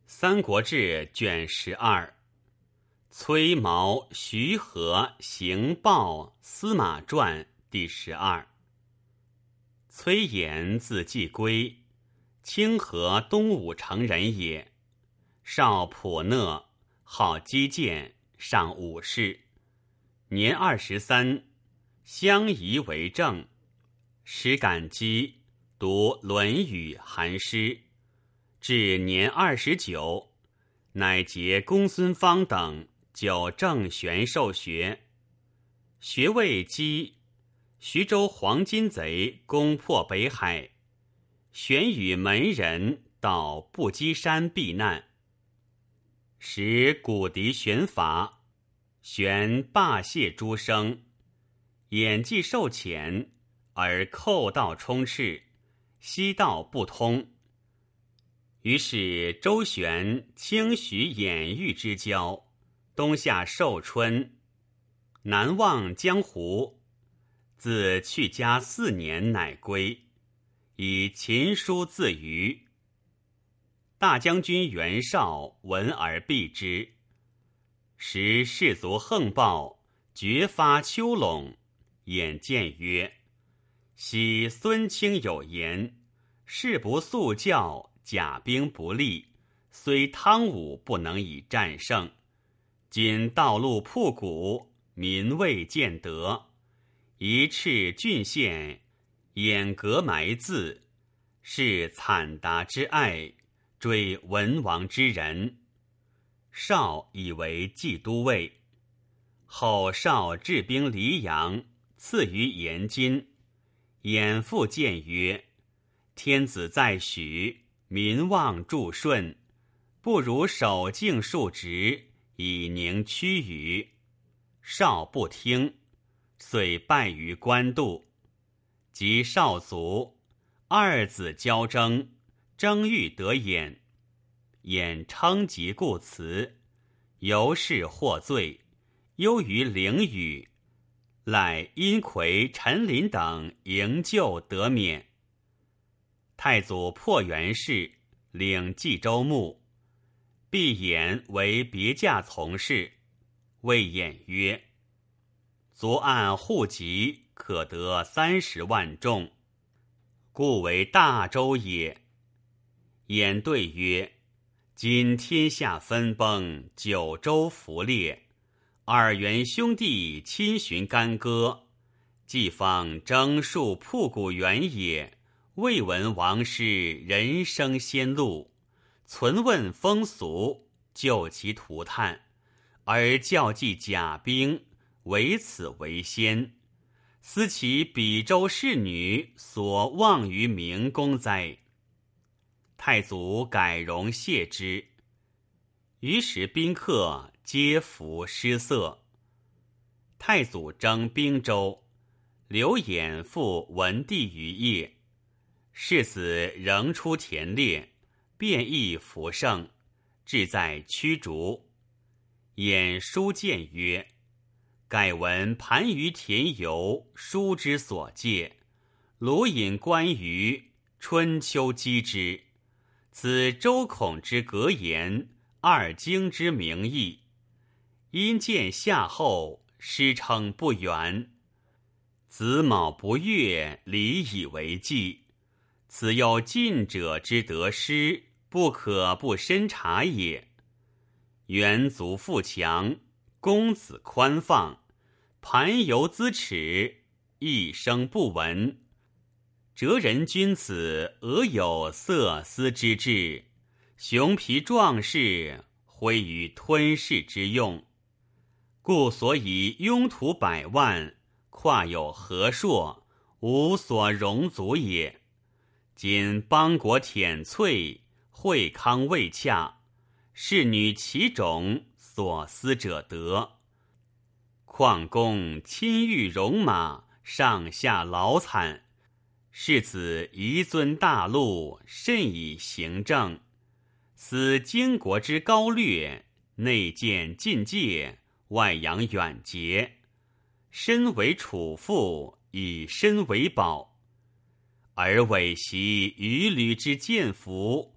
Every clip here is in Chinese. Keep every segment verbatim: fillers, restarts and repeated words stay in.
三国志》卷十二，崔毛、徐和、邢豹、司马传第十二。崔琰字季归，清河东武城人也。少普讷，好击剑，上武士。年二十三，相夷为政。时感激，读《论语》韩诗。至年二十九，乃结公孙方等就郑玄授学。学未基，徐州黄巾贼攻破北海，玄与门人到不羁山避难。时古敌玄伐，玄罢谢诸生，演技受遣，而寇道充斥，西道不通。于是周旋清徐兖豫之交，东下寿春，南望江湖。自去家四年，乃归，以秦书自娱。大将军袁绍闻而避之。时士卒横暴，决发丘陇，偃见曰：昔孙卿有言，士不速教，甲兵不利，虽汤武不能以战胜。今道路铺谷，民未见得。一赤郡县，掩隔埋字，是惨达之爱，追文王之人。绍以为冀都尉。后绍治兵黎阳，赐于延津。偃复谏曰：天子在许，民望助顺，不如守静数职，以宁屈余。绍不听，遂败于官渡。及绍卒，二子交争，争欲得偃。偃称疾故辞，由是获罪，忧于陵宇，赖殷魁、陈琳等营救得免。太祖破袁氏，领冀州牧，必偃为别驾从事，谓偃曰：昨按户籍，可得三十万众，故为大州也。偃对曰：今天下分崩，九州服裂，二袁兄弟亲循干戈，既方征戍铺谷原野，未闻王师人生先路，存问风俗，救其涂炭，而教济甲兵，唯此为先。思其比州士女所望于明公哉？太祖改容谢之。于是宾客皆服失色。太祖征兵州，刘演复文帝于邺。世子仍出田猎，变异服胜，志在驱逐。偃书谏曰：改闻盘于田游，书之所戒，鲁隐观于春秋击之。此周孔之格言，二经之名义。因见夏后，师称不远。子卯不悦，礼以为纪。此有近者之得失，不可不深察也。元族富强，公子宽放，盘游资耻，一生不闻。哲人君子，俄有色思之志，熊皮壮士，挥于吞噬之用。故所以拥土百万，跨有河朔，无所容足也。今邦国忝瘁，惠康未洽，士女其种，所思者得。况公亲御戎马，上下劳惨，世子遗尊大禄，甚以行政。思经国之高略，内见禁戒，外扬远节，身为储父，以身为宝。而委袭于吕之见服，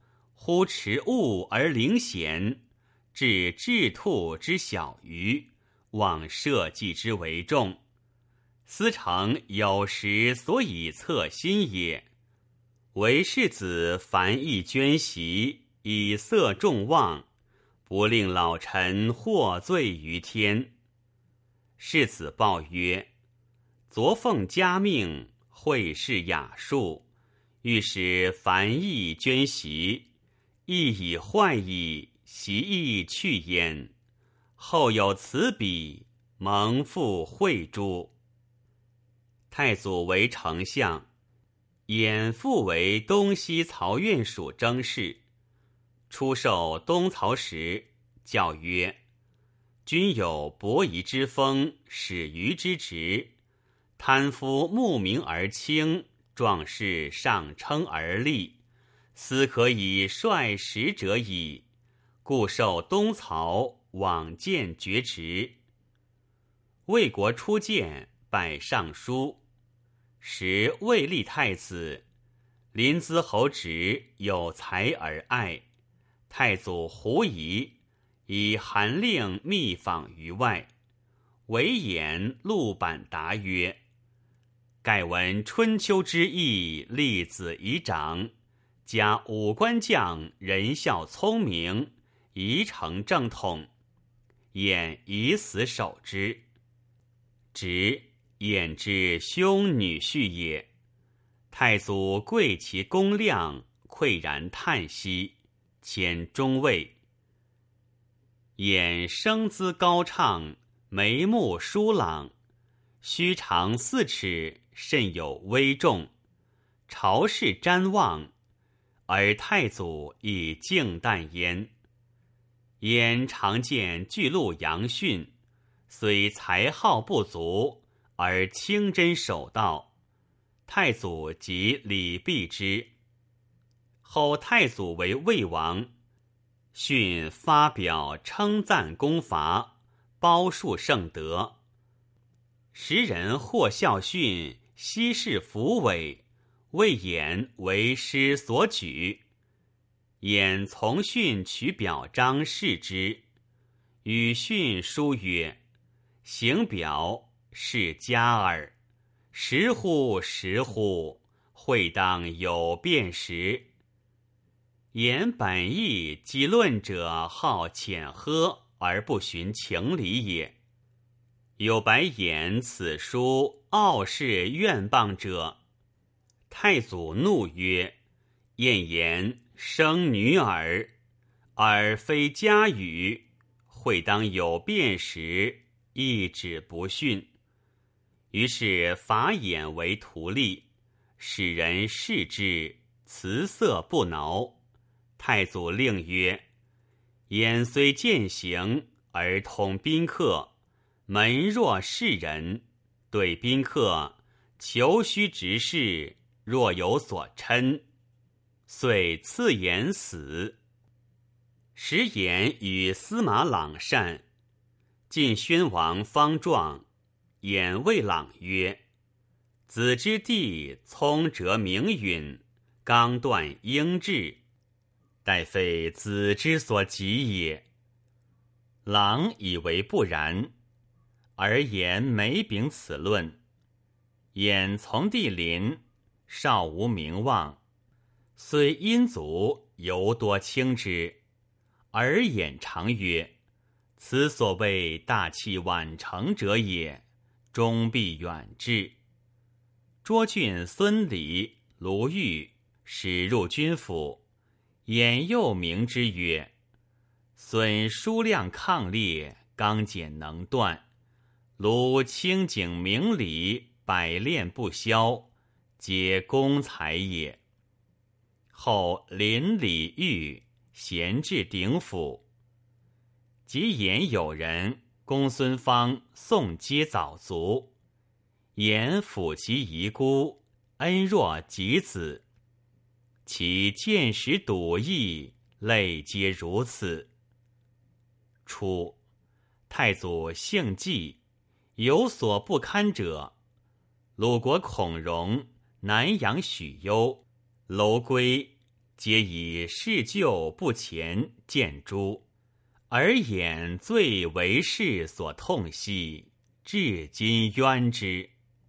忽持物而灵险，至雉兔之小鱼，望社稷之为重。思成有时所以侧心也。为世子凡亦捐习，以色众望，不令老臣获罪于天。世子报曰：昨奉家命，会试雅术，欲使凡亦捐习，亦以坏矣，习亦去焉。后有此笔，蒙复会诸。太祖为丞相，衍复为东西曹院属征事。初授东曹时，教曰：君有伯夷之风，始于之职，贪夫慕名而轻，壮士上称而立，斯可以率时者矣。故授东曹，往见爵职。魏国初见，拜尚书。时魏立太子，临淄侯直有才而爱，太祖狐疑，以函令密访于外。韦衍陆板答曰：盖闻春秋之义，立子以长，加五官将仁孝聪明，宜成正统，衍以死守之。直衍之兄女婿也。太祖贵其公亮，喟然叹息，迁中尉。衍生姿高畅，眉目疏朗，须长四尺，甚有威重，朝士瞻望，而太祖亦敬惮焉。衍常见巨鹿杨训，虽才好不足，而清真守道，太祖即礼毕之。后太祖为魏王，训发表称赞功伐，褒述圣德。时人或笑训昔是弗伪，魏衍为师所举。衍从训取表彰示之，与训书曰：行表是佳耳，时乎时乎，会当有辨识。言本意及论者好浅喝而不循情理也。有白言此书傲视怨谤者。太祖怒曰：晏言生女耳，而非家语，会当有辨识，一指不训。于是伐衍为徒隶，使人视之，辞色不挠。太祖令曰：衍虽践行，而统宾客，门若士人，对宾客求须直事，若有所嗔，遂赐衍死。时衍与司马朗善，晋宣王方壮，衍谓朗曰：子之弟聪哲明允，刚断英志，待非子之所及也。朗以为不然，而衍每秉此论。衍从弟邻，少无名望，虽殷族，犹多轻之。而衍常曰：此所谓大器晚成者也，终必远志。涿郡孙礼、卢玉始入军府，衍又明之曰：孙书量抗烈，刚简能断；卢清景明理，百炼不消，皆公才也。后临李煜，贤至鼎府。及衍有人公孙方送皆早卒，衍抚其遗孤，恩若己子。其见识笃义，类皆如此。初，太祖性忌，有所不堪者，鲁国孔融、南阳许攸、楼归皆以事旧不前见诸，而眼最为事所痛惜，至今冤之。